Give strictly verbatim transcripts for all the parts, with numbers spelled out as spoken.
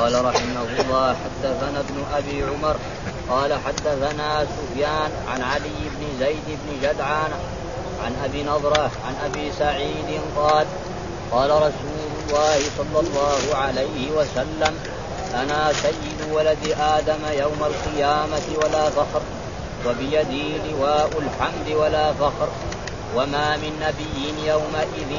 قال رحمه الله حدثنا ابن أبي عمر قال حدثنا سفيان عن علي بن زيد بن جدعان عن أبي نضرة عن أبي سعيد قال قال رسول الله صلى الله عليه وسلم أنا سيد ولد آدم يوم القيامة ولا فخر وبيدي لواء الحمد ولا فخر وما من نبي يومئذ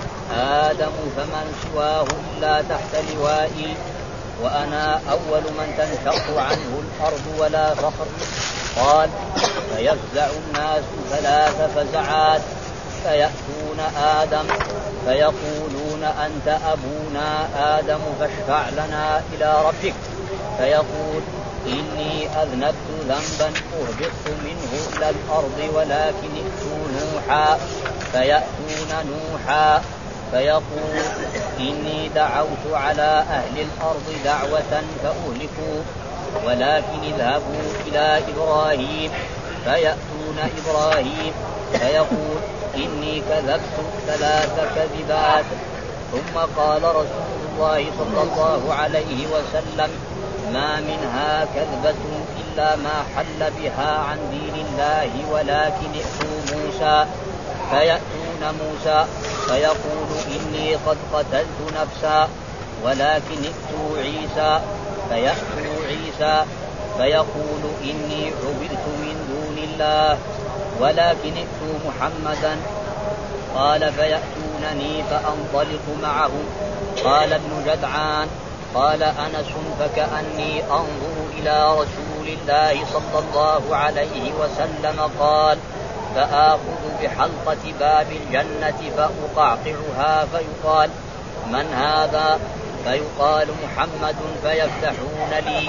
آدم فمن سواه إلا تحت لوائي وأنا أول من تنشق عنه الأرض ولا فخر. قال فيفزع الناس ثلاث فزعات فيأتون آدم فيقولون أنت أبونا آدم فاشفع لنا إلى ربك فيقول إني أذنبت ذنبا أهبطت منه إلى الأرض ولكن ائتوا نوحا فيأتون نوحا فيقول إني دعوت على أهل الأرض دعوة فأهلكوا ولكن اذهبوا إلى إبراهيم فيأتون إبراهيم فيقول إني كذبت ثلاث كذبات. ثم قال رسول الله صلى الله عليه وسلم ما منها كذبة إلا ما حل بها عن دين الله ولكن ائتوا موسى فيأتون موسى فيقول إني قد قتلت نفسا ولكن ائتوا عيسى فيأتوا عيسى فيقول إني عبدت من دون الله ولكن ائتوا محمدا. قال فيأتونني فأنطلق معهم. قال ابن جدعان قال أنس فكأني أنظر إلى رسول الله صلى الله عليه وسلم قال فآخذ بحلقة باب الجنة فأقعقعها فيقال من هذا فيقال محمد فيفتحون لي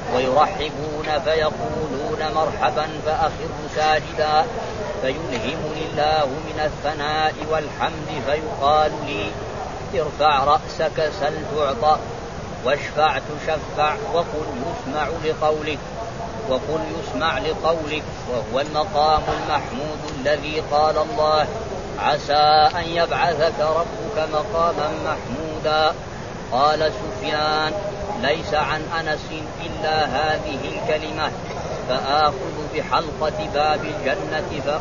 ويرحبون فيقولون مرحبا فأخر ساجدا فيلهمني الله من الثناء والحمد فيقال لي ارفع رأسك سل تعطى واشفع تشفع وقل يسمع لقولك وقل يسمع لقولك وهو المقام المحمود الذي قال الله عسى أن يبعثك ربك مقاما محمودا. قال سفيان ليس عن أنس إلا هذه الكلمة فآخذ بحلقة باب الجنة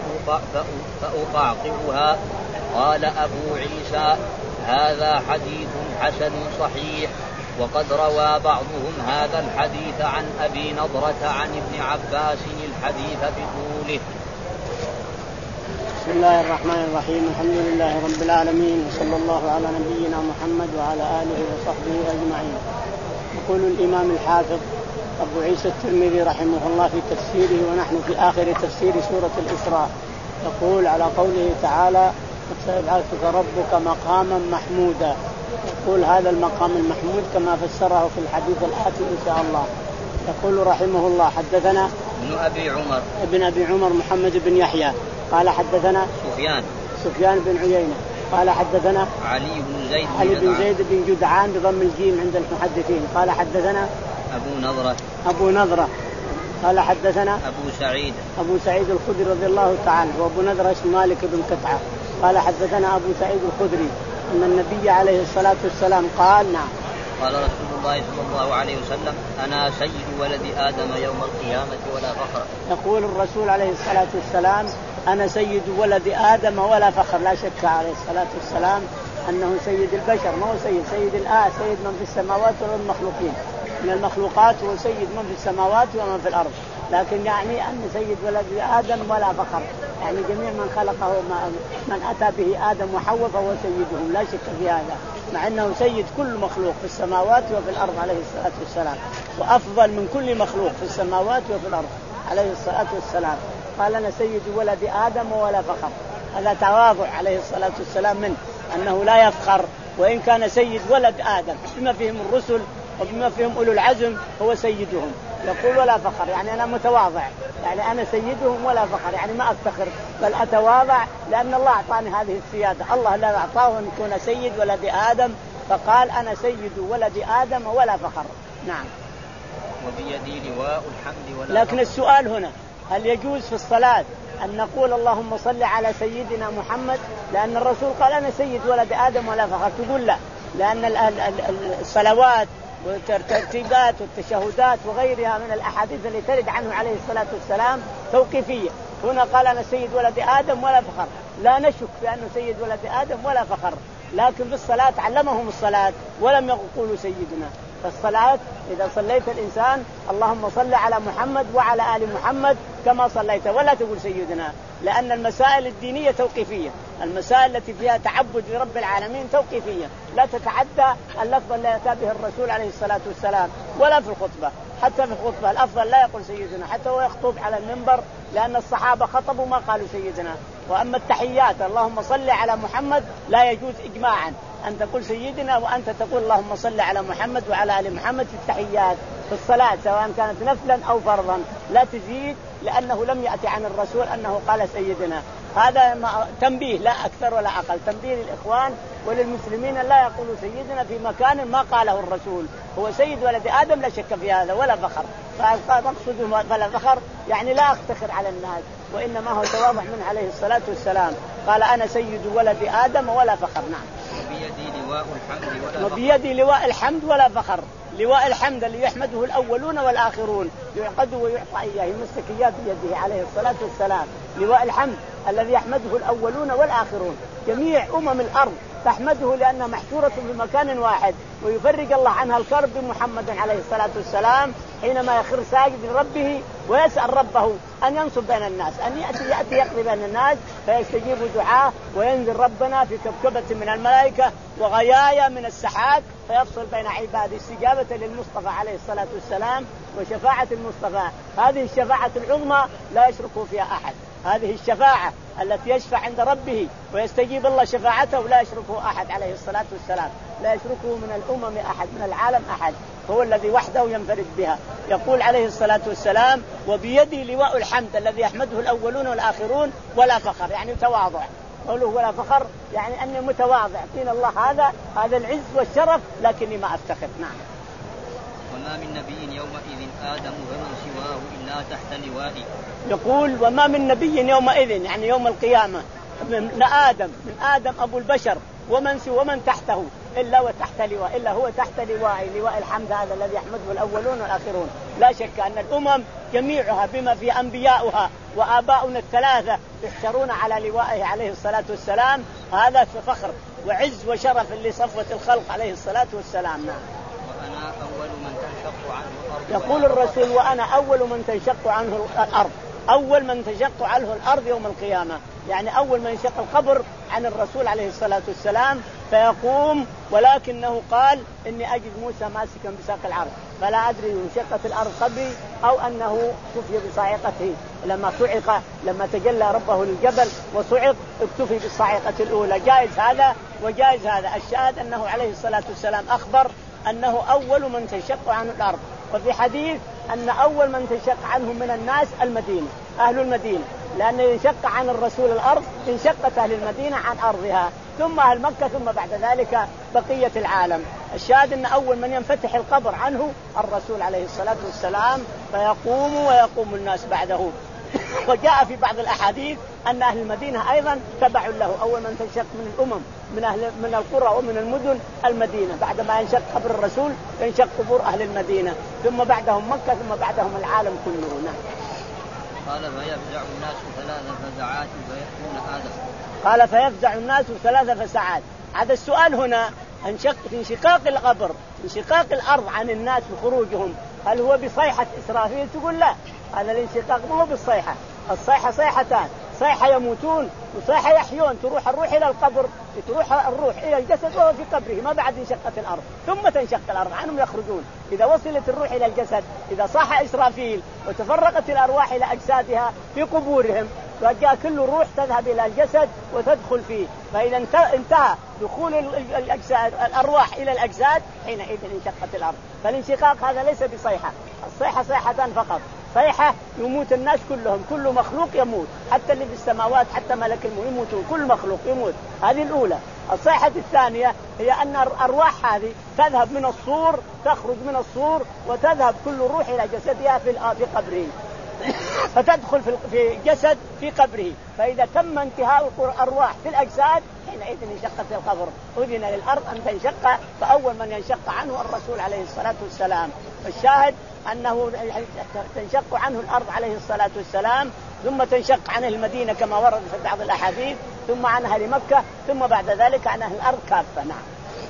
فأقعقعها. قال أبو عيسى هذا حديث حسن صحيح وقد روى بعضهم هذا الحديث عن أبي نضرة عن ابن عباس الحديث بطوله. بسم الله الرحمن الرحيم الحمد لله رب العالمين وصلى الله على نبينا محمد وعلى آله وصحبه أجمعين. يقول الإمام الحافظ أبو عيسى الترمذي رحمه الله في تفسيره ونحن في آخر تفسير سورة الإسراء يقول على قوله تعالى سيبعثك ربك مقاما محمودا. يقول هذا المقام المحمود كما فسره في الحديث الآتي إن شاء الله. يقول رحمه الله حدثنا ابن أبي عمر ابن أبي عمر محمد بن يحيى قال حدثنا سفيان سفيان بن عيينة قال حدثنا علي بن زيد بن علي بن زيد بن جدعان بضم الجيم عند المحدثين قال حدثنا أبو نضرة أبو نضرة قال حدثنا أبو سعيد أبو سعيد الخدري رضي الله تعالى وأبو نضرة اسم مالك بن كتعة قال حدثنا أبو سعيد الخدري أن النبي عليه الصلاة والسلام قال نعم قال رسول الله صلى الله عليه وسلم أنا سيد ولد آدم يوم القيامة ولا فخر. يقول الرسول عليه الصلاة والسلام أنا سيد ولد آدم ولا فخر. لا شك عليه الصلاة والسلام أنه سيد البشر ما هو سيد سيد الآن سيد من في السماوات والمخلوقين من المخلوقات هو سيد من في السماوات ومن في الأرض لكن يعني أن سيد ولد آدم ولا فخر يعني جميع من خلقه من أتى به آدم وحواء فهو سيدهم لا شك في هذا مع أنه سيد كل مخلوق في السماوات وفي الأرض عليه الصلاة والسلام وأفضل من كل مخلوق في السماوات وفي الأرض عليه الصلاة والسلام. قال أنا سيد ولد آدم ولا فخر. هذا تواضع عليه الصلاة والسلام منه أنه لا يفخر وإن كان سيد ولد آدم بما فيهم الرسل وبما فيهم أولو العزم هو سيدهم. يقول ولا فخر يعني أنا متواضع يعني أنا سيدهم ولا فخر يعني ما أفتخر بل أتواضع لأن الله أعطاني هذه السيادة. الله لا أعطاه أن يكون سيد ولد آدم فقال أنا سيد ولد آدم ولا فخر. نعم. وبيدي لواء الحمد ولا لكن السؤال هنا هل يجوز في الصلاة أن نقول اللهم صل على سيدنا محمد لأن الرسول قال أنا سيد ولد آدم ولا فخر؟ تقول لا لأن الصلوات والترتيبات والتشهدات وغيرها من الأحاديث التي ترد عنه عليه الصلاة والسلام توقيفية. هنا قال أنا سيد ولد آدم ولا فخر، لا نشك بأنه سيد ولد آدم ولا فخر، لكن في الصلاة علمهم الصلاة ولم يقولوا سيدنا. فالصلاة إذا صليت الإنسان اللهم صل على محمد وعلى آل محمد كما صليت، ولا تقول سيدنا، لأن المسائل الدينية توقيفية، المسائل التي فيها تعبد لرب العالمين توقيفية، لا تتعدى اللفظ الذي أتى به الرسول عليه الصلاة والسلام ولا في الخطبة. حتى في الخطبة الأفضل لا يقول سيدنا، حتى هو يخطب على المنبر، لأن الصحابة خطبوا ما قالوا سيدنا. وأما التحيات اللهم صل على محمد لا يجوز إجماعا أن تقول سيدنا وأنت تقول اللهم صل على محمد وعلى آل محمد في التحيات في الصلاة، سواء كانت نفلا أو فرضا، لا تزيد، لأنه لم يأتي عن الرسول أنه قال سيدنا. هذا تنبيه لا أكثر ولا أقل، تنبيه للإخوان وللمسلمين لا يقولوا سيدنا في مكان ما قاله الرسول. هو سيد ولد آدم لا شك في هذا ولا فخر، فأقصد فلا فخر يعني لا أفتخر على الناس، وإنما هو تواضع من عليه الصلاة والسلام. قال أنا سيد ولد آدم ولا فخر. نعم. وبيدي لواء الحمد ولا فخر. وبيدي لواء الحمد ولا فخر. لواء الحمد اللي يحمده الأولون والآخرون، يعقد ويعطى إياه، يمسك إياه بيده عليه الصلاة والسلام. لواء الحمد الذي يحمده الأولون والآخرون، جميع أمم الأرض تحمده لأنها محشورة في مكان واحد، ويفرج الله عنها الكرب بمحمد عليه الصلاة والسلام حينما يخر ساجد لربه ويسأل ربه أن ينصب بين الناس، أن يأتي يأتي يقضي بين الناس فيستجيب دعاء، وينزل ربنا في كبكبة من الملائكة وغيايا من السحاب فيفصل بين عباده، استجابة للمصطفى عليه الصلاة والسلام وشفاعة المصطفى. هذه الشفاعة العظمى لا يشرك فيها أحد، هذه الشفاعة التي يشفع عند ربه ويستجيب الله شفاعته لا يشركه أحد عليه الصلاة والسلام، لا يشركه من الأمم أحد، من العالم أحد، هو الذي وحده ينفرد بها. يقول عليه الصلاة والسلام وبيدي لواء الحمد الذي يحمده الأولون والآخرون ولا فخر، يعني تواضع. قوله ولا فخر يعني أني متواضع، فينا الله هذا هذا العز والشرف لكني ما أفتخر. نعم. وما من نبي يومئذ آدم ومن سواه إلا تحت لوائي. يقول وما من نبي يومئذ يعني يوم القيامة من آدم من آدم أبو البشر ومن سوى ومن تحته إلا وتحت لواء، إلا هو تحت لواء لواء الحمد هذا الذي يحمده الأولون والآخرون. لا شك أن الأمم جميعها بما في أنبياؤها وآباؤنا الثلاثة يحشرون على لوائه عليه الصلاة والسلام. هذا فخر وعز وشرف لصفوة الخلق عليه الصلاة والسلام. نعم. وأنا أول من تنشق عنه الأرض. يقول الرسول وأنا أول من تنشق عنه الأرض، أول من تنشق عنه الأرض يوم القيامة، يعني أول من ينشق القبر عن الرسول عليه الصلاة والسلام فيقوم، ولكنه قال إني أجد موسى ماسكا بساق العرض فلا أدري انشقت الأرض قبري أو أنه كفي بصاعقته لما صعق، لما تجلى ربه للجبل وصعق اكتفي بالصاعقة الأولى. جائز هذا وجائز هذا. الشاهد أنه عليه الصلاة والسلام أخبر أنه أول من تنشق عنه الأرض. وفي حديث أن أول من تنشق عنه من الناس المدينة، أهل المدينة، لأن ينشق عن الرسول الأرض انشقت أهل المدينة عن أرضها، ثم أهل مكة، ثم بعد ذلك بقية العالم. الشاهد أن أول من ينفتح القبر عنه الرسول عليه الصلاة والسلام فيقوم ويقوم الناس بعده. وجاء في بعض الأحاديث أن أهل المدينة أيضا تبع له، أول من تنشق من الأمم من أهل من القرى ومن المدن المدينة، بعدما ينشق قبر الرسول ينشق قبور أهل المدينة، ثم بعدهم مكة، ثم بعدهم العالم كله. نعم. قال فيفزع الناس ثلاث فزعات فيأتون آدم. قال فيفزع الناس ثلاث فساعات. هذا السؤال هنا انشق في انشقاق القبر، انشقاق الأرض عن الناس وخروجهم، هل هو بصيحة إسرافيل؟ تقول لا، هذا الانشقاق ما هو بالصيحة، الصيحة صيحتان، صيحة يموتون وصيحة يحيون، تروح الروح إلى القبر، تروح الروح إلى الجسد وهو في قبره ما بعد انشقت الأرض، ثم تنشق الأرض عنهم يخرجون. إذا وصلت الروح إلى الجسد، إذا صاح إسرافيل وتفرقت الأرواح إلى أجسادها في قبورهم، فجاء كل روح تذهب إلى الجسد وتدخل فيه، فإذا انتهى دخول الأجساد الأرواح إلى الأجساد حينئذ انشقت الأرض. فالانشقاق هذا ليس بصيحة، الصيحة صيحتان فقط، صيحة يموت الناس كلهم، كل مخلوق يموت، حتى اللي في السماوات، حتى ملك الموت يموتون، كل مخلوق يموت. هذه الأولى. الصيحة الثانية هي أن الأرواح هذه تذهب من الصور، تخرج من الصور وتذهب كل روح إلى جسدها في قبره، فتدخل في جسد في قبره، فإذا تم انتهاء الأرواح في الأجساد العيد انشقت القبر، أذن للأرض أن تنشق، فأول من ينشق عنه الرسول عليه الصلاة والسلام. الشاهد أنه تنشق عنه الأرض عليه الصلاة والسلام، ثم تنشق عنه المدينة كما ورد في بعض الأحاديث، ثم عن أهل مكة، ثم بعد ذلك عن أهل الأرض كافة. نعم.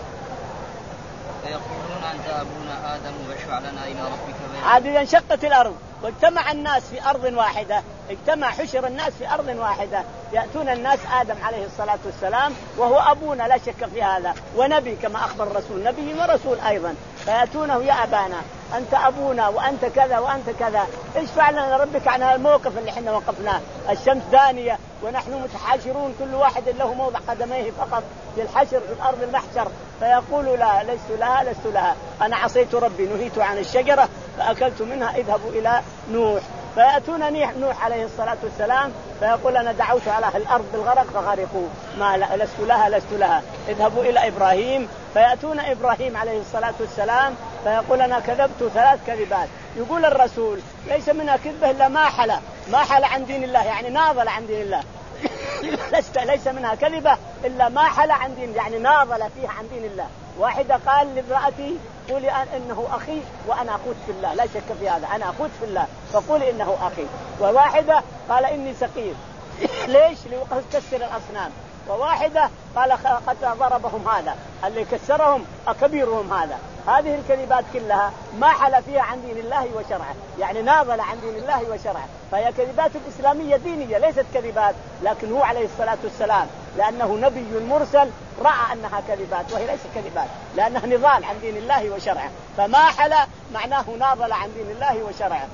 فيقولون أنت أبونا آدم فاشفع لنا إلى ربك. عاد انشقت الأرض واجتمع الناس في أرض واحدة، اجتمع حشر الناس في أرض واحدة، يأتون الناس آدم عليه الصلاة والسلام وهو أبونا لا شك في هذا، ونبي كما أخبر الرسول، نبي ورسول أيضا، فيأتونه يا أبانا أنت أبونا وأنت كذا وأنت كذا، اشفع لنا ربك عن هذا الموقف اللي احنا وقفناه، الشمس دانية ونحن متحاشرون كل واحد له موضع قدميه فقط في الحشر في الأرض المحشر، فيقول لا لست لها لست لها أنا عصيت ربي نهيت عن الشجرة فأكلت منها اذهبوا إلى نوح. فيأتون نوح عليه الصلاة والسلام فيقول أنا دعوت على أهل الأرض بالغرق فغرقوا ما لست لها لست لها اذهبوا إلى إبراهيم. فيأتون إبراهيم عليه الصلاة والسلام فيقول أنا كذبت ثلاث كذبات. يقول الرسول ليس منها كذبة إلا ما حل ما حل عن دين الله، يعني ناضل عن دين الله لست ليس منها كذبة إلا ما حل عن دين، يعني ناضل فيها عن دين الله. واحدة قال لامرأتي قولي إنه أخي وأنا أخوت في الله، لا شك في هذا أنا أخوت في الله فقولي إنه أخي. وواحدة قال إني سقيم ليش ليكسر الأصنام. وواحدة قال قد ضربهم هذا اللي كسرهم أكبيرهم هذا. هذه الكذبات كلها ما حل فيها عن دين الله وشرعه، يعني ناضل عن دين الله وشرعه، فهي كذبات الإسلامية دينية ليست كذبات، لكن هو عليه الصلاة والسلام لأنه نبي مرسل رأى أنها كذبات وهي ليست كذبات لأنها نضال عن دين الله وشرعه، فما حل معناه ناضل عن دين الله وشرعه.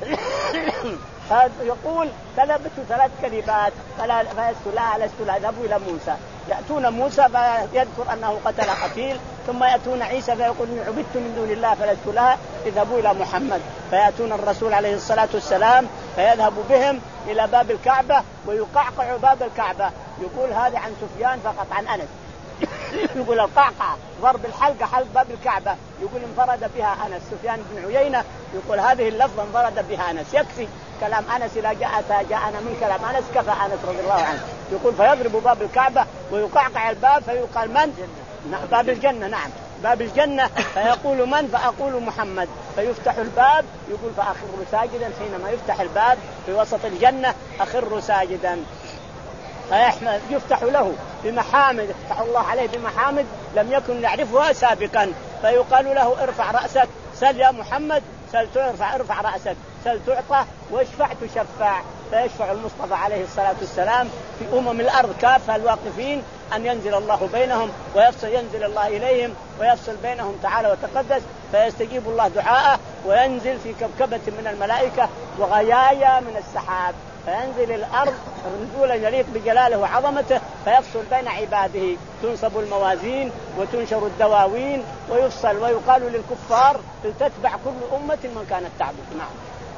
يقول كذبت ثلاث كذبات فلست لها لست لها اذهبوا إلى موسى. يأتون موسى فيذكر أنه قتل قتيل، ثم يأتون عيسى فيقول عبدت من دون الله فلست لها اذهبوا إلى محمد. فيأتون الرسول عليه الصلاة والسلام فيذهب بهم إلى باب الكعبة ويقعقع باب الكعبة. يقول هذا عن سفيان فقط عن أنس يقول القعقع ضرب الحلقة حلق باب الكعبة يقول انفرد بها أنس. سفيان بن عيينة يقول هذه اللفظة انفرد بها أنس، يكفي كلام أنس إذا جاء جاءنا من كلام أنس كفى أنس رضي الله عنه. يقول فيضرب باب الكعبة ويقعقع الباب فيقال من؟ باب الجنة. نعم باب الجنة. فيقول من؟ فأقول محمد. فيفتح الباب يقول فأخر ساجدا. حينما يفتح الباب في وسط الجنة أخر ساجدا. يفتح له بمحامد يفتح الله عليه بمحامد لم يكن يعرفها سابقا. فيقال له ارفع رأسك سل يا محمد سل ترفع ارفع رأسك سل تعطى واشفع تشفع. فيشفع المصطفى عليه الصلاة والسلام في أمم الأرض كافة الواقفين أن ينزل الله بينهم ويفصل ينزل الله إليهم ويفصل بينهم تعالى وتقدس. فيستجيب الله دعاءه وينزل في كبكبة من الملائكة وغيايا من السحاب فينزل الأرض نزولا يليق بجلاله وعظمته فيفصل بين عباده. تنصب الموازين وتنشر الدواوين ويفصل ويقال للكفار تتبع كل أمة من كانت تعبد. نعم.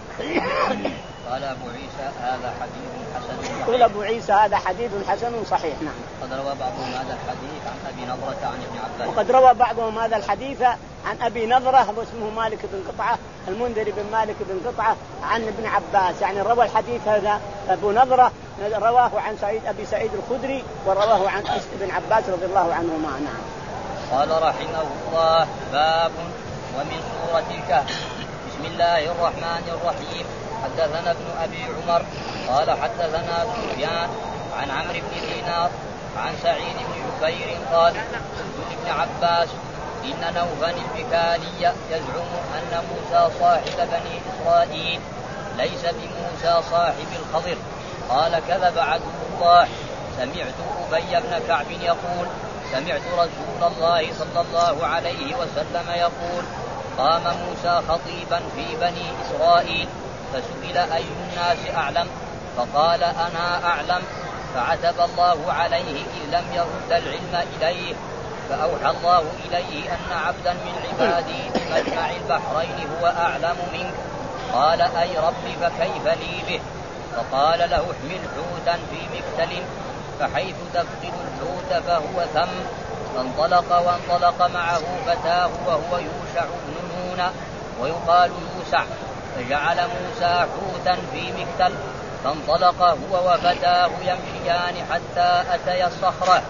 قال أبو عيسى هذا حديث حسن صحيح. قال أبو عيسى هذا حديث حسن صحيح. نعم. قد روى بعضهم هذا الحديث عن أبي نضرة عن ابن عباس. وقد روى بعضهم هذا الحديث عن أبي نضرة واسمه مالك بن قطعة المنذر بن مالك بن قطعة عن ابن عباس. يعني روى الحديث هذا أبو نضرة رواه عن سعيد أبي سعيد الخدري ورواه عن ابن عباس رضي الله عنهما. نعم. قال رحمه الله باب ومن سورة الكهف. بسم الله الرحمن الرحيم. حدثنا ابن أبي عمر قال حدثنا سفيان عن عمرو بن دينار عن سعيد بن جبير قال قلت لابن عباس إن نوفا البكالي يزعم أن موسى صاحب بني إسرائيل ليس بموسى صاحب الخضر. قال كذب عدو الله. سمعت أبي بن كعب يقول سمعت رسول الله صلى الله عليه وسلم يقول قام موسى خطيبا في بني إسرائيل فسئل أي الناس أعلم فقال أنا أعلم فعتب الله عليه إذ لم يرد العلم إليه. فأوحى الله إليه أن عبدا من عبادي بمجمع البحرين هو أعلم منك. قال أي رب فكيف لي به؟ فقال له احمل حوتا في مكتل فحيث تفقد الحوت فهو ثم. فانطلق وانطلق معه فتاه وهو يوشع بن نون ويقال يوسع. فجعل موسى حوتا في مكتل فانطلق هو وفتاه يمشيان حتى أتيا الصخرة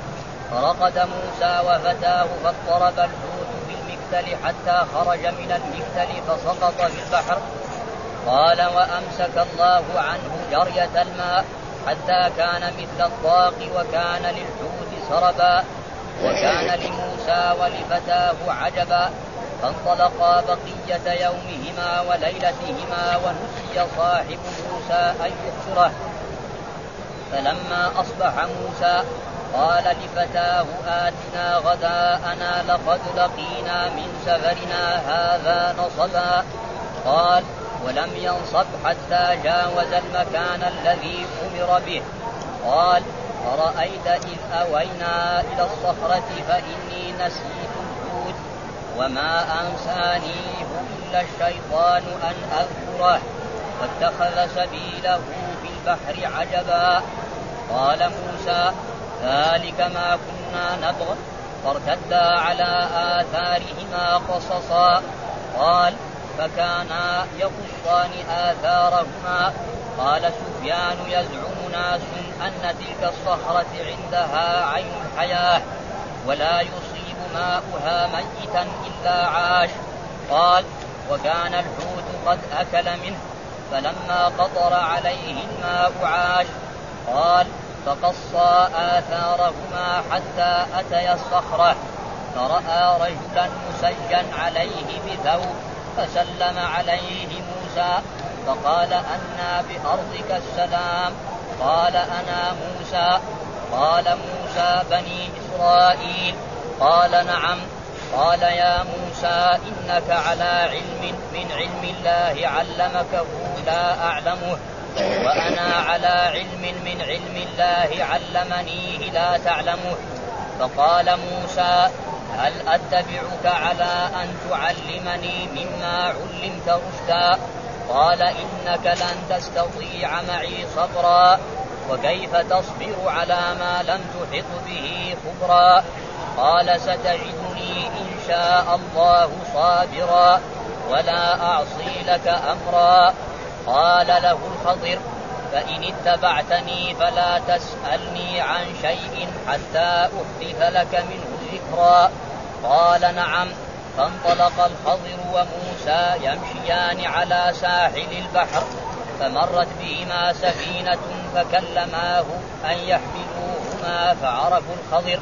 فرقد موسى وفتاه فاضطرب الحوت بالمكتل حتى خرج من المكتل فسقط في البحر. قال وأمسك الله عنه جرية الماء حتى كان مثل الضاق وكان للحوت سربا وكان لموسى ولفتاه عجبا. فانطلقا بقية يومهما وليلتهما ونسي صاحب موسى أن يخبره. فلما أصبح موسى قال لفتاه آتنا غداءنا لقد لقينا من سفرنا هذا نصبا. قال ولم ينصب حتى جاوز المكان الذي أمر به. قال أرأيت إذ أوينا إلى الصخرة فإني نسيت الحوت وما أنسانيه إلا الشيطان أن أذكره فاتخذ سبيله في البحر عجبا. قال موسى ذلك ما كنا نبغ فارتدا على آثارهما قصصا. قال فكانا يقصان آثارهما. قال سفيان يزعم ناس أن تلك الصخرة عندها عين الحياة ولا يصيب ماؤها ميتا إلا عاش. قال وكان الحوت قد أكل منه فلما قطر عليه الماء عاش. قال فقصا آثارهما حتى أتيا الصخرة فرأى رجلا مسجا عليه بثوب فسلم عليه موسى فقال أنى بأرضك السلام. قال أنا موسى. قال موسى بني إسرائيل. قال نعم. قال يا موسى إنك على علم من علم الله علمكه لا أعلمه وأنا على علم من علم الله علمنيه لا تعلمه. فقال موسى هل أتبعك على أن تعلمني مما علمت رشدا؟ قال إنك لن تستطيع معي صبرا وكيف تصبر على ما لم تحط به خبرا؟ قال ستجدني إن شاء الله صابرا ولا أعصي لك أمرا. قال له الخضر فإن اتبعتني فلا تسألني عن شيء حتى أحدث لك منه ذكرا. قال نعم. فانطلق الخضر وموسى يمشيان على ساحل البحر فمرت بهما سفينة فكلماه أن يحملوهما فعرفوا الخضر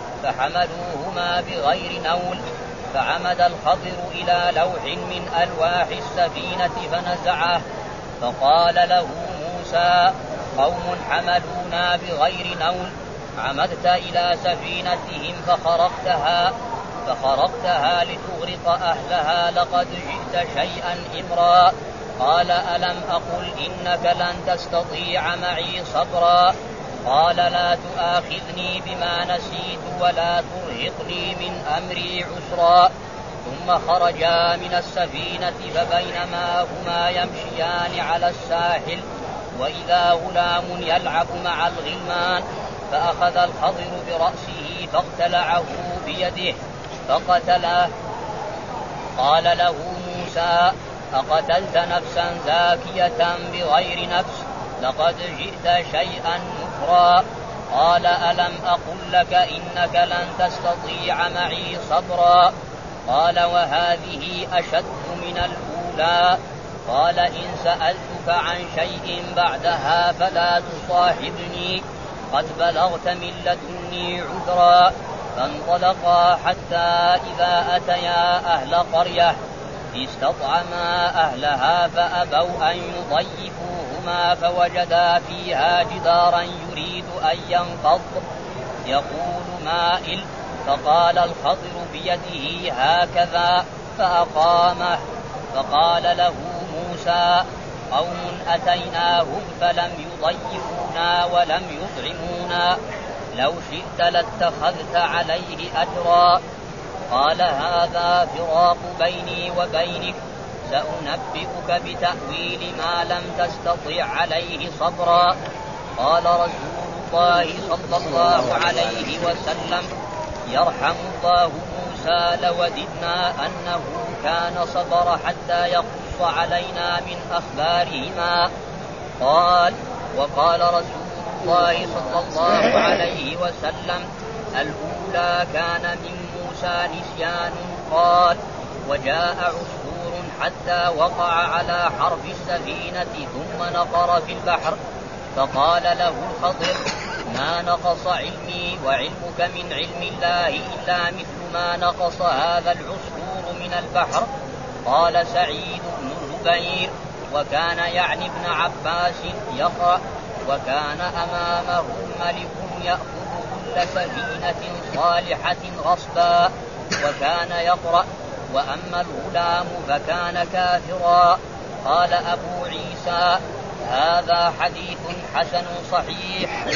فحملوهما بغير نول. فعمد الخضر إلى لوح من ألواح السفينة فنزعه فقال له موسى قوم حملونا بغير نول عمدت إلى سفينتهم فخرقتها فخرقتها لتغرق أهلها لقد جئت شيئا إمرا. قال ألم أقل إنك لن تستطيع معي صبرا؟ قال لا تؤاخذني بما نسيت ولا ترهقني من أمري عسرا. ثم خرجا من السفينة فبينما هما يمشيان على الساحل وإذا غلام يلعب مع الغلمان فأخذ الخضر برأسه فاقتلعه بيده فقتله. قال له موسى أقتلت نفسا زاكية بغير نفس لقد جئت شيئا نكرا. قال ألم أقل لك إنك لن تستطيع معي صبرا؟ قال وهذه أشد من الأولى. قال إن سألتك عن شيء بعدها فلا تصاحبني قد بلغت من لدني عذرا. فانطلقا حتى إذا أتيا أهل قرية استطعما أهلها فأبوا أن يضيفوهما فوجدا فيها جدارا يريد أن ينقض يقول مائل فقال الخضر بيده هكذا فأقامه. فقال له موسى قوم أتيناهم فلم يضيفونا ولم يطعمونا لو شئت لاتخذت عليه أجرا. قال هذا فراق بيني وبينك سأنبئك بتأويل ما لم تستطع عليه صبرا. قال رسول الله صلى الله عليه وسلم يرحم الله موسى لوددنا أنه كان صبر حتى يقص علينا من أخبارهما. قال وقال رسول الله صلى الله عليه وسلم الأولى كان من موسى نسيان قال وجاء عصفور حتى وقع على حرف السفينة ثم نقر في البحر فقال له الخضر ما نقص علمي وعلمك من علم الله إلا مثل ما نقص هذا العصفور من البحر. قال سعيد بن جبير وكان يعني ابن عباس يقرأ وكان أمامه ملك يأخذ كل سفينة صالحة غصبا وكان يقرأ وأما الغلام فكان كافرا. قال أبو عيسى هذا حديث حسن صحيح.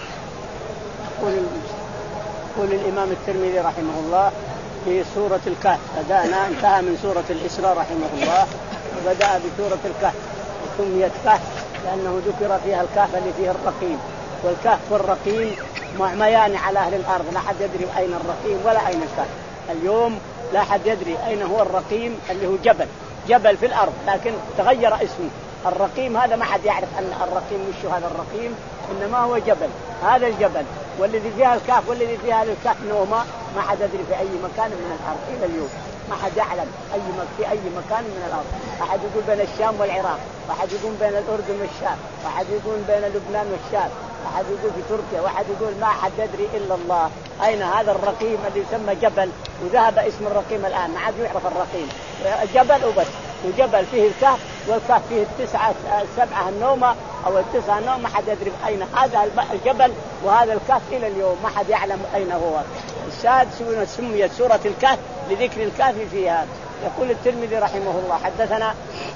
يقول الإمام الترمذي رحمه الله في سورة الكهف بدأنا انتهى من سورة الإسراء رحمه الله وبدأ بسورة الكهف وسميت كهف لأنه ذكر فيها الكهف اللي فيه الرقيم والكهف والرقيم معميان على أهل الأرض لا حد يدري أين الرقيم ولا أين الكهف. اليوم لا حد يدري أين هو الرقيم اللي هو جبل جبل في الأرض لكن تغير اسمه. الرقيم هذا ما حد يعرف أن الرقيم مش هذا الرقيم إنما هو جبل هذا الجبل والذي فيها الكهف والذي فيها الكهف نوما ما حد يدري في أي مكان من الأرض إلى اليوم ما حد يعلم أي في أي مكان من الأرض. أحد يقول بين الشام والعراق واحد يقول بين الأردن والشام واحد يقول بين لبنان والشام واحد يقول في تركيا واحد يقول ما حد يدري إلا الله أين هذا الرقيم اللي يسمى جبل. وذهب اسم الرقيم الآن ما عاد يعرف الرقيم جبل وبس وجبل فيه الكهف والكهف فيه التسعة السبعة النومة أو التسعة النومة ما حد يدري أين هذا الجبل وهذا الكهف إلى اليوم ما حد يعلم أين هو. الشاهد سميت سورة الكهف لذكر الكهف فيها. يقول الترمذي رحمه الله حدثنا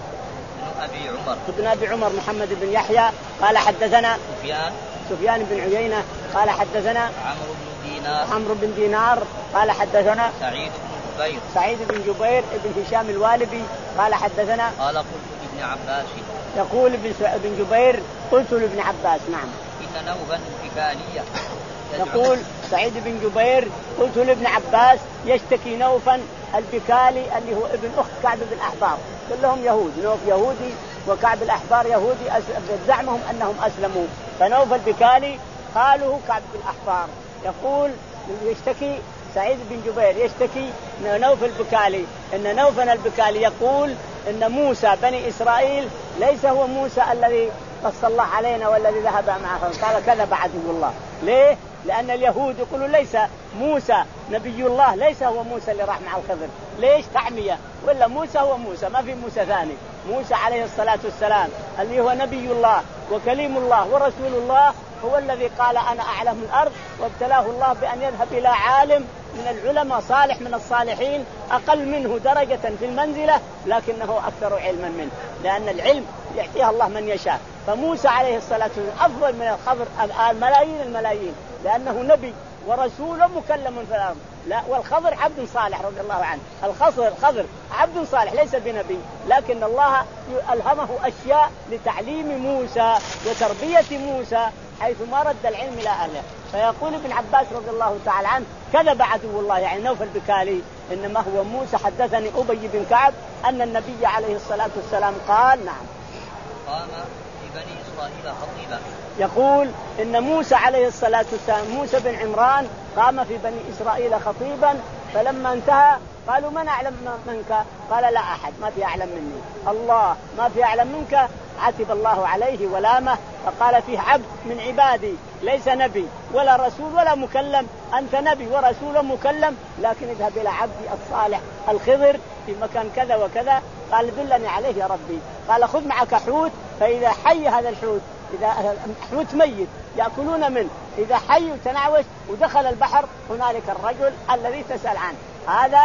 أبي عمر ابن أبي عمر محمد بن يحيى قال حدثنا سفيان سفيان بن عيينة قال حدثنا عمرو بن دينار عمرو بن دينار قال حدثنا سعيد بن جبير سعيد بن جبير ابن هشام الوالبي قال حدثنا قال قلت لابن عباس يقول ابن جبير قلت لابن عباس نعم إن نوفا بكالية يقول سعيد بن جبير قلت لابن عباس يشتكي نوفا البكالي اللي هو ابن أخت كعب بن الأحبار كلهم يهود نوف يهودي وكعب الأحبار يهودي زعمهم أنهم أسلموا فنوف البكالي قالوا كعب بن الأحبار. يقول يشتكي سعيد بن جبير يشتكي نوف البكالي إن نوفا البكالي يقول إن موسى بني إسرائيل ليس هو موسى الذي قص الله علينا والذي ذهب معه. قال كذب عدو الله. ليه؟ لأن اليهود يقولوا ليس موسى نبي الله ليس هو موسى اللي راح مع الخضر. ليش؟ تعمية ولا موسى هو موسى ما في موسى ثاني. موسى عليه الصلاة والسلام اللي هو نبي الله وكليم الله ورسول الله هو الذي قال أنا أعلم الأرض وابتلاه الله بأن يذهب إلى عالم من العلماء صالح من الصالحين أقل منه درجة في المنزلة لكنه أكثر علما منه لأن العلم يعطيها الله من يشاء. فموسى عليه الصلاة والسلام أفضل من الخضر الملايين الملايين لأنه نبي ورسول مكلم في الأرض. لا والخضر عبد صالح رضي الله عنه. الخضر الخضر عبد صالح ليس بنبي لكن الله ألهمه أشياء لتعليم موسى وتربية موسى حيث ما رد العلم إلى أهله. فيقول ابن عباس رضي الله تعالى عنه كذب عدو الله يعني نوف البكالي إنما هو موسى. حدثني أبي بن كعب أن النبي عليه الصلاة والسلام قال نعم قام في بني إسرائيل خطيبا. يقول إن موسى عليه الصلاة والسلام موسى بن عمران قام في بني إسرائيل خطيبا فلما انتهى قالوا من أعلم منك؟ قال لا أحد ما في أعلم مني الله ما في أعلم منك. عتب الله عليه ولامه فقال فيه عبد من عبادي ليس نبي ولا رسول ولا مكلم. أنت نبي ورسول مكلم لكن اذهب إلى عبدي الصالح الخضر في مكان كذا وكذا. قال دلني عليه يا ربي. قال خذ معك حوت فإذا حي هذا الحوت إذا حوت ميت يأكلون منه إذا حي وتنعوش ودخل البحر هنالك الرجل الذي تسأل عنه. هذا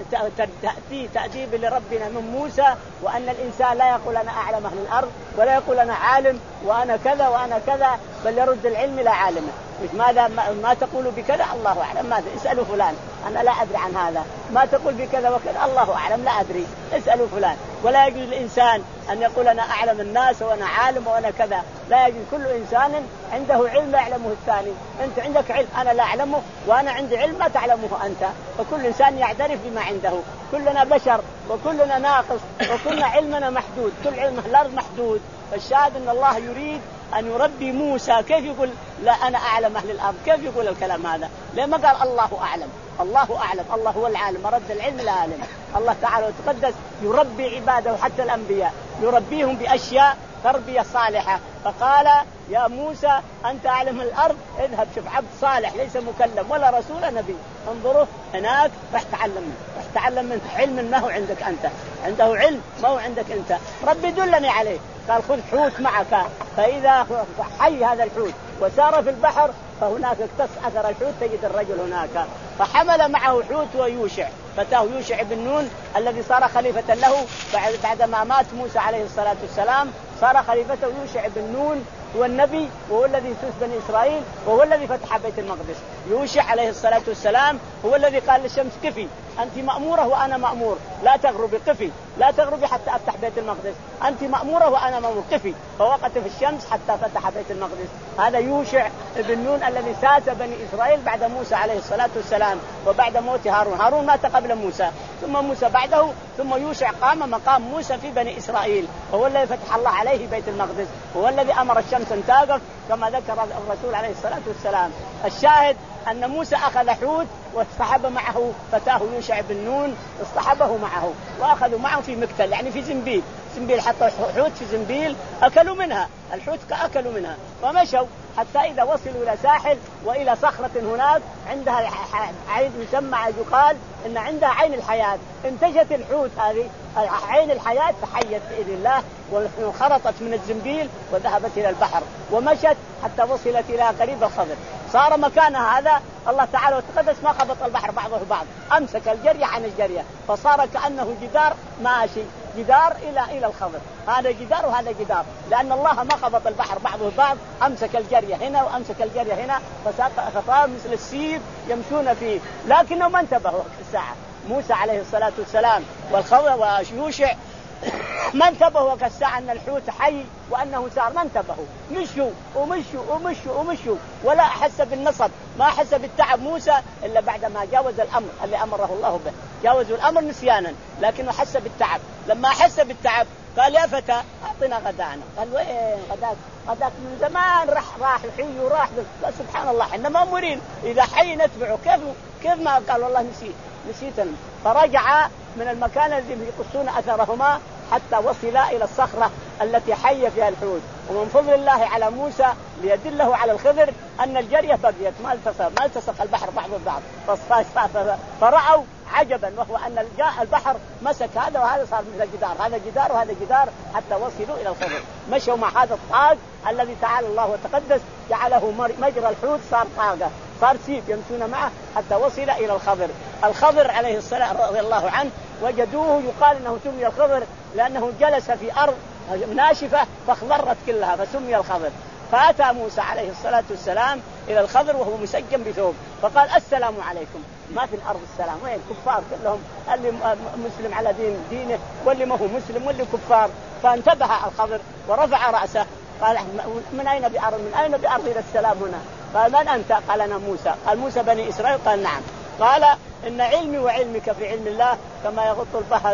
تأتي تأديب لربنا من موسى وأن الإنسان لا يقول أنا أعلم أهل الأرض ولا يقول أنا عالم وأنا كذا وأنا كذا بل يرد العلم إلى عالمه. مش ماذا ما تقول بكذا الله أعلم ماذا اسألوا فلان أنا لا أدري عن هذا ما تقول بكذا وكذا الله أعلم لا أدري اسألوا فلان. ولا يجوز الإنسان أن يقول أنا أعلم الناس وأنا عالم وأنا كذا. لا يجوز. كل إنسان عنده علم لا يعلمه الثاني. أنت عندك علم أنا لا أعلمه وأنا عندي علم ما تعلمه أنت. فكل إنسان يعترف بما عنده. كلنا بشر وكلنا ناقص وكلنا علمنا محدود كل علم الأرض محدود. فالشاهد أن الله يريد أن يربي موسى كيف يقول لا أنا أعلم أهل الأرض؟ كيف يقول الكلام هذا؟ لما قال الله أعلم، الله أعلم، الله هو العالم، مرد العلم إلى عالم. الله تعالى وتقدس يربي عباده حتى الأنبياء يربيهم بأشياء تربية صالحة. فقال يا موسى أنت أعلم الأرض، اذهب شوف عبد صالح ليس مكلم ولا رسول ولا نبي، انظروا هناك راح تعلم منه، راح تعلم منه علم ما هو عندك أنت، عنده علم ما هو عندك أنت. ربي دلني عليه. قال خذ حوت معك، فإذا حي هذا الحوت وسار في البحر فهناك اقتص أثر الحوت تجد الرجل هناك. فحمل معه حوت ويوشع فتاه يوشع بن نون الذي صار خليفة له بعدما مات موسى عليه الصلاة والسلام، صار خليفته يوشع بن نون، هو النبي وهو الذي سوس بني إسرائيل وهو الذي فتح بيت المقدس. يوشع عليه الصلاة والسلام هو الذي قال للشمس كفي أنت مأمورة وأنا مأمور، لا تغربي قفي، لا تغربي حتى أفتح بيت المقدس، أنت مأمورة وأنا مأمور قفي، فوقت في الشمس حتى فتح بيت المقدس. هذا يوشع بن نون الذي ساس بني إسرائيل بعد موسى عليه الصلاة والسلام وبعد موت هارون. هارون مات قبل موسى ثم موسى بعده، ثم يوشع قام مقام موسى في بني إسرائيل، وهو الذي فتح الله عليه بيت المقدس، هو الذي أمر الشمس أن تقف كما ذكر الرسول عليه الصلاة والسلام. الشاهد أن موسى أخذ حوت واصطحب معه فتاه يوشع بن نون، اصطحبه معه وأخذوا معه في مكتل يعني في زنبيل، زنبيل حطوا حوت في زنبيل أكلوا منها الحوت أكلوا منها ومشوا حتى إذا وصلوا إلى ساحل وإلى صخرة هناك عندها عين يسمى يقال إن عندها عين الحياة. انتجت الحوت هذه عين الحياة فحيت بإذن الله وانخرطت من الزنبيل وذهبت إلى البحر ومشت حتى وصلت إلى قريب الخضر. صار مكانها هذا الله تعالى وتقدس ما خبط البحر بعضه بعض، أمسك الجرية عن الجرية فصار كأنه جدار ماشي جدار إلى إلى الخضر، هذا جدار وهذا جدار، لأن الله ما خبط البحر بعضه بعض، أمسك الجرية هنا وأمسك الجرية هنا فصار مثل السيف يمشون فيه. لكنه ما انتبهوا الساعة موسى عليه الصلاة والسلام والخضر ويوشع ما انتبهوا كالساعة أن الحوت حي وأنه سار، ما انتبهوا، مشوا ومشوا ومشوا ومشوا ولا أحس بالنصب، ما أحس بالتعب موسى إلا بعدما جاوز الأمر اللي أمره الله به، جاوزوا الأمر نسيانا لكنه حس بالتعب. لما أحس بالتعب قال يا فتى أعطنا غدانا. قال وين غداك؟ غداك من زمان راح راح حي وراح. قال سبحان الله إحنا مأمورين إذا حي نتبعه، كيف كيف ما قال والله نسيت نسيتنا. فرجع من المكان الذي يقصون أثرهما حتى وصلا إلى الصخرة التي حي فيها الحوت. ومن فضل الله على موسى ليدله على الخضر أن الجرية بقيت ما التصق ما التصق البحر بعض البعض، فرأوا عجبا وهو أن البحر مسك هذا وهذا صار مثل جدار، هذا جدار وهذا جدار حتى وصلوا إلى الخضر. مشوا مع هذا الطاق الذي تعالى الله وتقدس جعله مجرى الحوت، صار طاقة صار سيف يمشون معه حتى وصل إلى الخضر. الخضر عليه السلام رضي الله عنه وجدوه يقال إنه سمي الخضر لأنه جلس في أرض ناشفة فاخضرت كلها فسمي الخضر. فأتى موسى عليه الصلاة والسلام إلى الخضر وهو مسجم بثوب فقال السلام عليكم. ما في الأرض السلام، وين كفار كلهم، اللي مسلم على دين دينه واللي ما هو مسلم واللي كفار. فانتبه الخضر ورفع رأسه قال من أين بأرض من أين بأرضنا السلام هنا؟ قال من أنت؟ قال أنا موسى. قال موسى بني إسرائيل؟ قال نعم. قال إن علمي وعلمك في علم الله كما يغط البحر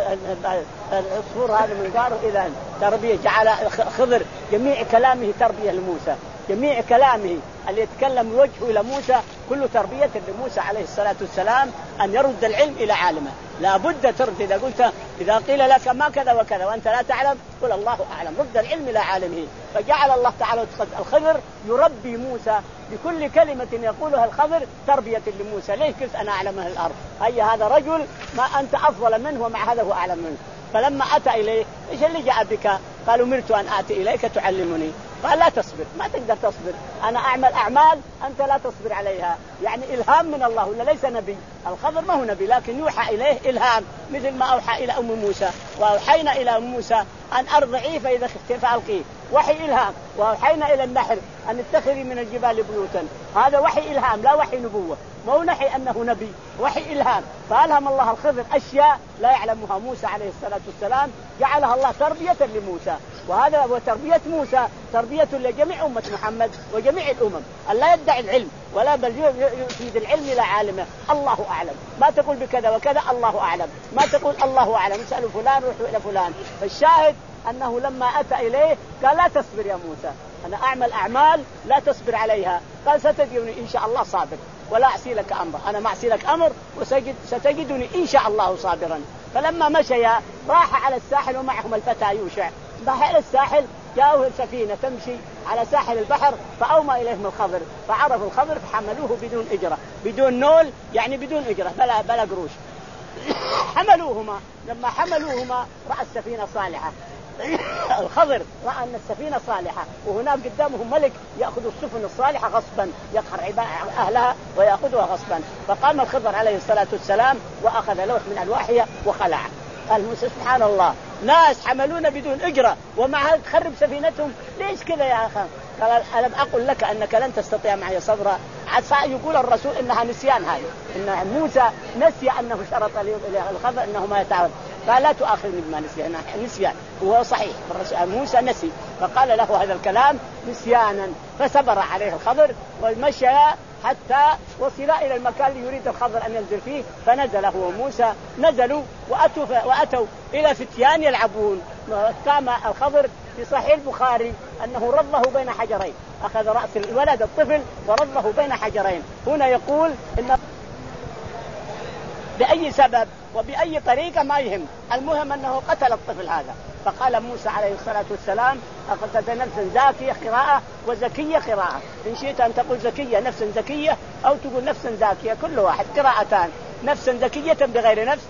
العصفور هذا من داره إلى تربية. جعل خضر جميع كلامه تربية لموسى، جميع كلامه اللي يتكلم وجهه إلى موسى كله تربية لموسى عليه الصلاة والسلام أن يرد العلم إلى عالمه. لا بد ترد. إذا قلت إذا قيل لك ما كذا وكذا وأنت لا تعلم قل الله أعلم، رد العلم إلى عالمه. فجعل الله تعالى الخضر يربي موسى بكل كلمة يقولها الخضر تربية لموسى. ليه قلت أنا أعلم أهل الأرض؟ أي هذا رجل ما أنت أفضل منه ومع هذا هو أعلم منه. فلما أتى إليه إيش اللي جاء بك؟ قال أمرت أن آتي إليك تعلمني. قال لا تصبر، ما تقدر تصبر، أنا أعمل أعمال أنت لا تصبر عليها. يعني إلهام من الله ولا ليس نبي؟ الخضر ما هو نبي لكن يوحى إليه إلهام مثل ما أوحى إلى أم موسى. وأوحينا إلى أم موسى أن أرضعيه فإذا خفت فألقيه، وحي إلهام. وأوحينا إلى النحل أن اتخذي من الجبال بيوتا، هذا وحي إلهام لا وحي نبوة، ما هو نحي أنه نبي، وحي إلهام. فألهم الله الخضر أشياء لا يعلمها موسى عليه الصلاة والسلام، جعلها الله تربية لموسى. وهذا هو تربية موسى تربية لجميع أمة محمد وجميع الأمم، أن لا يدعي العلم ولا بل يفيد العلم إلى عالمه. الله أعلم، ما تقول بكذا وكذا الله أعلم، ما تقول الله أعلم اسألوا فلان روحوا إلى فلان. فالشاهد أنه لما أتى إليه قال لا تصبر يا موسى، أنا أعمل أعمال لا تصبر عليها. قال ستجدني إن شاء الله صابر ولا أعصي لك أمر، أنا ما أعصي لك أمر وستجدني إن شاء الله صابرا. فلما مشيا راح على الساحل ومعهم الفتى يوشع. راح على الساحل جاءوا سفينة تمشي على ساحل البحر فأومى إليهم الخضر فعرفوا الخضر فحملوه بدون أجرة، بدون نول يعني بدون أجرة بلا بلا قروش. حملوهما، لما حملوهما رأى السفينة صالحة. الخضر رأى أن السفينة صالحة وهناك قدامهم ملك يأخذ السفن الصالحة غصبا، يقهر أهلها ويأخذها غصبا. فقام الخضر عليه الصلاة والسلام وأخذ لوح من الواحية وخلع. قال موسى سبحان الله، ناس حملونا بدون أجرة ومع تخرب سفينتهم، ليش كذا يا أخي؟ قال ألم أقل لك أنك لن تستطيع معي صبرا. عسى يقول الرسول إنها نسيان، هذه إن موسى نسي أنه شرط الخضر أنه ما يتعود. قال لا تؤاخذني بما نسي، نسيان وهو صحيح موسى نسي. فقال له هذا الكلام نسيانا، فصبر عليه الخضر ومشى حتى وصل إلى المكان اللي يريد الخضر أن ينزل فيه. فنزل هو وموسى، نزلوا وأتوا, وأتوا إلى فتيان يلعبون. قام الخضر في صحيح البخاري أنه رضه بين حجرين، أخذ رأس الولد الطفل ورضه بين حجرين. هنا يقول إن بأي سبب وبأي طريقة ما يهم، المهم أنه قتل الطفل هذا. فقال موسى عليه الصلاة والسلام أقتلت نفسا زاكية قراءة وزكية قراءة، إن شئت أن تقول زكية نفسا زكية أو تقول نفسا زاكية، كل واحد قراءتان، نفسا زكية بغير نفس.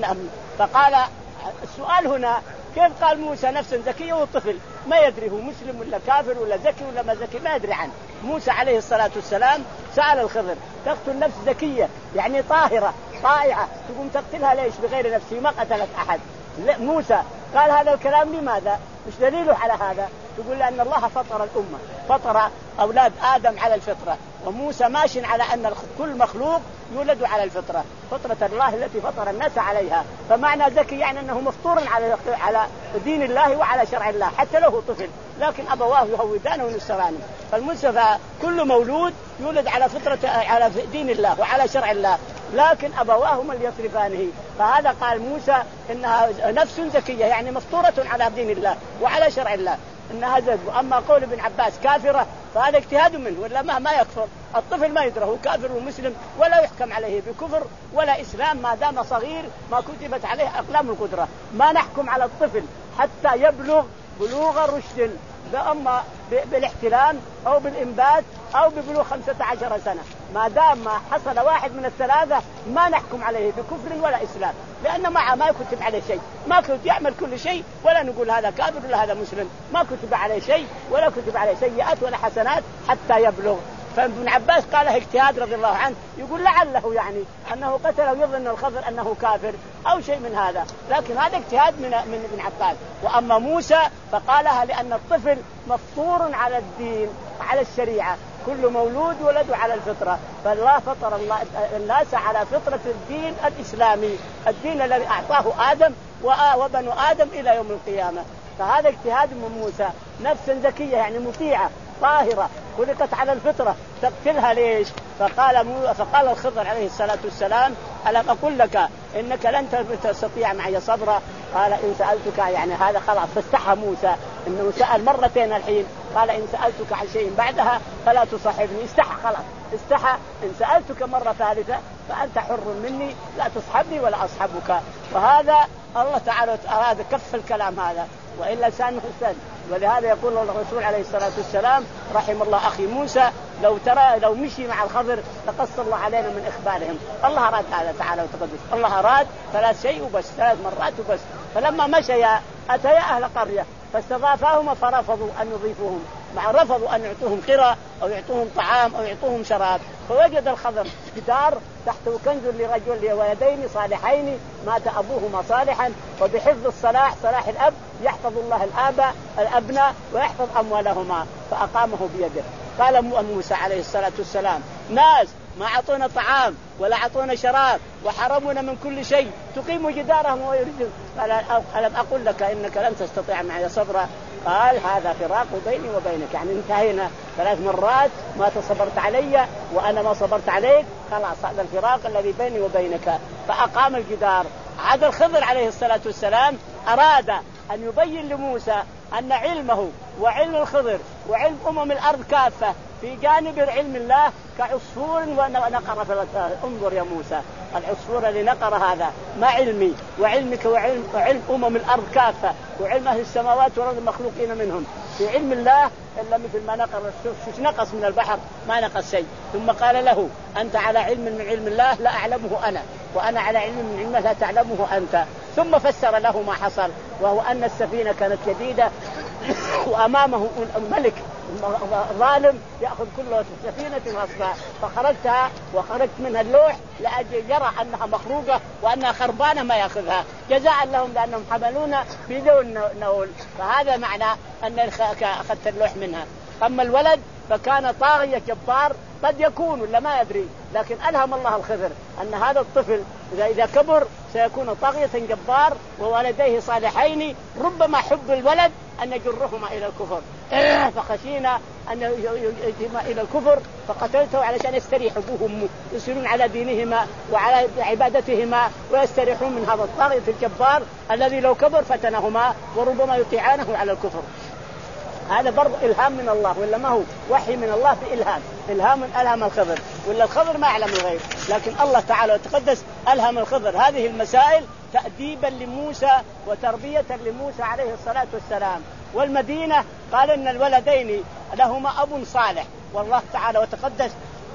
فقال السؤال هنا كيف قال موسى نفسا زكية والطفل ما يدري هو مسلم ولا كافر ولا زكي ولا ما زكي، ما يدري عنه. موسى عليه الصلاة والسلام سأل الخضر تقتل نفس زكية يعني طاهرة طائعة تقوم تقتلها ليش بغير نفسه ما قتلت أحد؟ موسى قال هذا الكلام لماذا؟ مش دليله على هذا؟ تقول لأن الله فطر الأمة، فطر أولاد آدم على الفطرة، وموسى ماشٍ على أن كل مخلوق يولد على الفطرة، فطرة الله التي فطر الناس عليها. فمعنى ذكي يعني أنه مفطور على على دين الله وعلى شرع الله حتى له طفل، لكن أبواه يهودانه وينصرانه. فالمنصفة كل مولود يولد على فطرة على دين الله وعلى شرع الله، لكن أبواه من يصرفانه. فهذا قال موسى إنها نفس زكية يعني مفطورة على دين الله وعلى شرع الله إنها زد. أما قول ابن عباس كافرة فهذا اجتهاد منه، ولا ما ما يكفر الطفل ما يدره هو كافر ومسلم ولا يحكم عليه بكفر ولا إسلام ما دام صغير ما كتبت عليه أقلام القدرة. ما نحكم على الطفل حتى يبلغ بلوغ رشد، أما بالاحتلام أو بالإنبات أو ببلوغ خمسة عشر سنة، ما دام ما حصل واحد من الثلاثة ما نحكم عليه بكفر ولا إسلام، لأنه معه ما يكتب عليه شيء، ما كتب يعمل كل شيء ولا نقول هذا كافر ولا هذا مسلم، ما كتب عليه شيء ولا كتب عليه سيئات ولا حسنات حتى يبلغ. فابن عباس قال اجتهاد رضي الله عنه، يقول لعله يعني أنه قتل ويظن الخضر أنه كافر أو شيء من هذا، لكن هذا اجتهاد من من ابن عباس. وأما موسى فقالها لأن الطفل مفطور على الدين على الشريعة، كل مولود ولد على الفطرة، فالله فطر الله الناس على فطرة الدين الإسلامي، الدين الذي أعطاه آدم وبنو آدم إلى يوم القيامة. فهذا اجتهاد من موسى، نفس زكية يعني مطيعة طاهرة خلقت على الفطرة تقتلها ليش؟ فقال مو... فقال الخضر عليه الصلاة والسلام ألم أقول لك إنك لن تستطيع معي صبرا؟ قال إن سألتك يعني هذا خلاص. فاستحى موسى إنه سأل مرتين الحين، قال إن سألتك عن شيء بعدها فلا تصاحبني. استحى خلاص استحى، إن سألتك مرة ثالثة فأنت حر مني لا تصحبني ولا أصحبك. وهذا الله تعالى أراد كف الكلام هذا وإلا لسانه حسن. ولهذا يقول الرسول عليه الصلاة والسلام رحم الله أخي موسى لو ترى لو مشي مع الخضر لقص الله علينا من إخبارهم. الله أراد هذا تعالى وتقدس، الله أراد ثلاث شيء وبس، ثلاث مرات وبس. فلما مشيا أتيا أهل قرية فاستضافاهم فرفضوا أن يضيفوهم، مع رفضوا أن يعطوهم قرى أو يعطوهم طعام أو يعطوهم شراب. فوجد الخضر جدار تحته كنز لرجل ولدين صالحين مات أبوهما صالحا، وبحفظ الصلاح صلاح الأب يحفظ الله الآباء الأبناء ويحفظ أموالهما، فأقامه بيده. قال موسى عليه الصلاة والسلام ناس ما عطونا طعام ولا عطونا شراب وحرمونا من كل شيء تقيم جدارهم ويريدون. قال ألم أقول لك إنك لن تستطيع معي صبرا؟ قال هذا فراق بيني وبينك، يعني انتهينا ثلاث مرات ما تصبرت علي وأنا ما صبرت عليك، خلاص هذا الفراق الذي بيني وبينك. فأقام الجدار. عاد الخضر عليه الصلاة والسلام أراد أن يبين لموسى أن علمه وعلم الخضر وعلم أمم الأرض كافة في جانب علم الله كعصفور ونقر في الأرض. انظر يا موسى العصفور اللي نقر هذا ما علمي وعلمك وعلم, وعلم أمم الأرض كافة وعلم أهل السماوات والأرض المخلوقين منهم في علم الله إلا مثل ما نقر الشوش نقص من البحر ما نقص شيء. ثم قال له أنت على علم من علم الله لا أعلمه أنا وأنا على علم من علم الله لا تعلمه أنت. ثم فسر له ما حصل وهو أن السفينة كانت جديدة وأمامه الملك ظالم يأخذ كل سفينة غصبا فخرجتها وخرجت منها اللوح لأجل يرى أنها مخروقة وأنها خربانة ما يأخذها جزاء لهم لأنهم حملونا بدون نول. فهذا معنى أن أخذت اللوح منها. أما الولد فكان طاغية جبار قد يكون ولا ما يدري لكن ألهم الله الخضر أن هذا الطفل إذا إذا كبر سيكون طاغية جبار ووالديه صالحين ربما حب الولد أن يجرهما إلى الكفر فخشينا أن يجرهما إلى الكفر فقتلته علشان يستريح أبوه وأمه يسيرون على دينهما وعلى عبادتهما ويستريحون من هذا الطاغية الجبار الذي لو كبر فتنهما وربما يطيعانه على الكفر. هذا برضو إلهام من الله ولا ما هو وحي من الله في إلهام إلهام من ألهم الخضر ولا الخضر ما يعلم الغيب لكن الله تعالى وتقدس ألهم الخضر هذه المسائل تأديبا لموسى وتربية لموسى عليه الصلاة والسلام. والمدينة قال إن الولدين لهما أب صالح والله تعالى وتقدس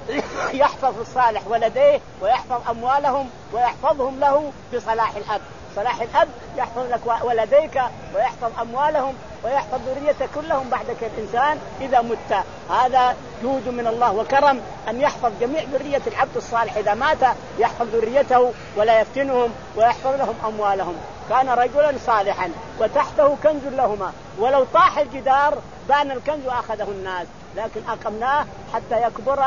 يحفظ الصالح ولديه ويحفظ أموالهم ويحفظهم له بصلاح الأب. صلاح الأب يحفظ لك ولديك ويحفظ أموالهم ويحفظ ذريتك كلهم بعدك الإنسان إذا مت. هذا جود من الله وكرم أن يحفظ جميع ذرية العبد الصالح إذا مات يحفظ ذريته ولا يفتنهم ويحفظ لهم أموالهم. كان رجلا صالحا وتحته كنز لهما ولو طاح الجدار بان الكنز وأخذه الناس لكن أقمناه حتى يكبر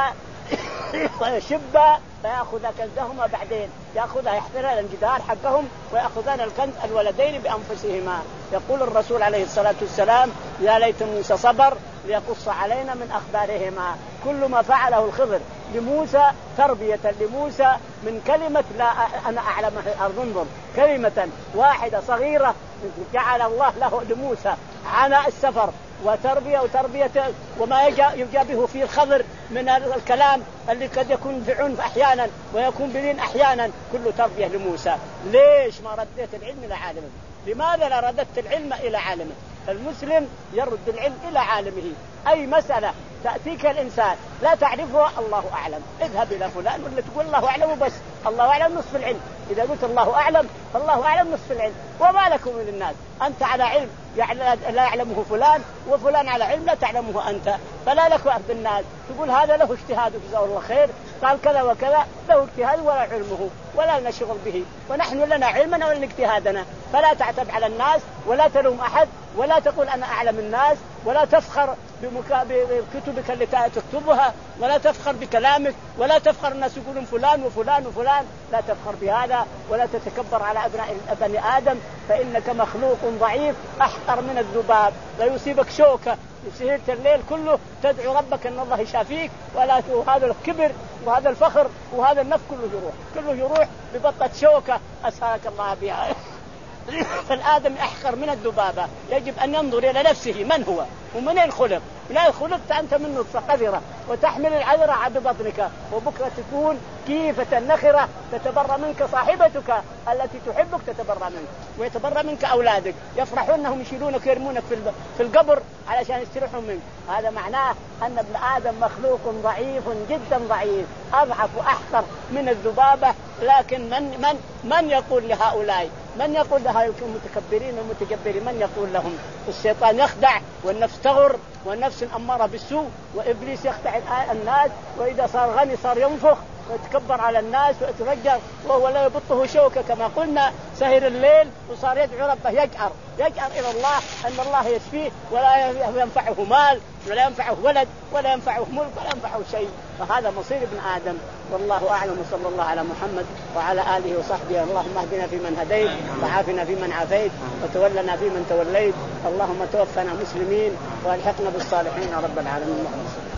ويشب فيأخذ كنزهما بعدين يأخذها يحفرها الجدار حقهم ويأخذان الكنز الولدين بأنفسهما. يقول الرسول عليه الصلاة والسلام يا ليت موسى صبر ليقص علينا من أخبارهما. كل ما فعله الخضر لموسى تربية لموسى من كلمة لا أنا أعلم الأرض انظر كلمة واحدة صغيرة جعل الله له لموسى عناء السفر وتربية وتربية وما يجابه فيه الخضر من الكلام اللي قد يكون بعنف أحيانا ويكون بلين أحيانا كله تربية لموسى. ليش ما رديت العلم إلى عالمه؟ لماذا لا رددت العلم إلى عالمه؟ المسلم يرد العلم إلى عالمه. أي مسألة تأتيك الإنسان لا تعرفها الله أعلم اذهب إلى فلان ولا تقول الله أعلم بس الله أعلم نصف العلم. إذا قلت الله أعلم فالله أعلم نصف العلم. وما لكم من الناس أنت على علم لا يعلمه فلان وفلان على علم لا تعلمه أنت فلا لك وقت بالناس تقول هذا له اجتهاد جزاه الله خير قال كذا وكذا له اجتهاد ولا علمه ولا نشغل به ونحن لنا علمنا ولا اجتهادنا. فلا تعتب على الناس ولا تلوم أحد ولا تقول أنا أعلم الناس ولا تفخر بكتبك اللي تكتبها ولا تفخر بكلامك ولا تفخر الناس يقولون فلان وفلان وفلان. لا تفخر بهذا ولا تتكبر على أبناء بني آدم فإنك مخلوق ضعيف أحقر من الذباب. لا يصيبك شوكة سهرت الليل كله تدعو ربك أن الله يشافيك ولا هذا الكبر وهذا الفخر وهذا النفس كله يروح كله يروح ببطة شوكة أسهلك الله بها. فالآدم أحقر من الذبابة. يجب أن ينظر إلى نفسه من هو ومنين خلق. لا خلقت أنت من نطفة قذرة وتحمل العذرة على بطنك وبكرة تكون كيفة نخرة تتبرى منك صاحبتك التي تحبك تتبرى منك ويتبرى منك أولادك يفرحون أنهم يشيلونك ويرمونك في القبر علشان يستريحوا منك. هذا معناه أن ابن آدم مخلوق ضعيف جدا ضعيف أضعف وأحقر من الذبابة. لكن من من من يقول لهؤلاء من يقول لها المتكبرين والمتجبرين من يقول لهم؟ الشيطان يخدع والنفس تغر والنفس الأمارة بالسوء وإبليس يخدع الناس وإذا صار غني صار ينفخ ويتكبر على الناس ويتفجر وهو لا يبطه شوكة كما قلنا سهر الليل وصار يدعو ربه يجأر يجأر إلى الله أن الله يشفيه ولا ينفعه مال ولا ينفعه ولد ولا ينفعه ملك ولا ينفعه شيء. فهذا مصير ابن آدم والله أعلم. وصلى الله على محمد وعلى آله وصحبه. اللهم اهدنا فيمن هديت وعافنا فيمن عافيت وتولنا فيمن توليت. اللهم توفنا مسلمين والحقنا بالصالحين رب العالمين.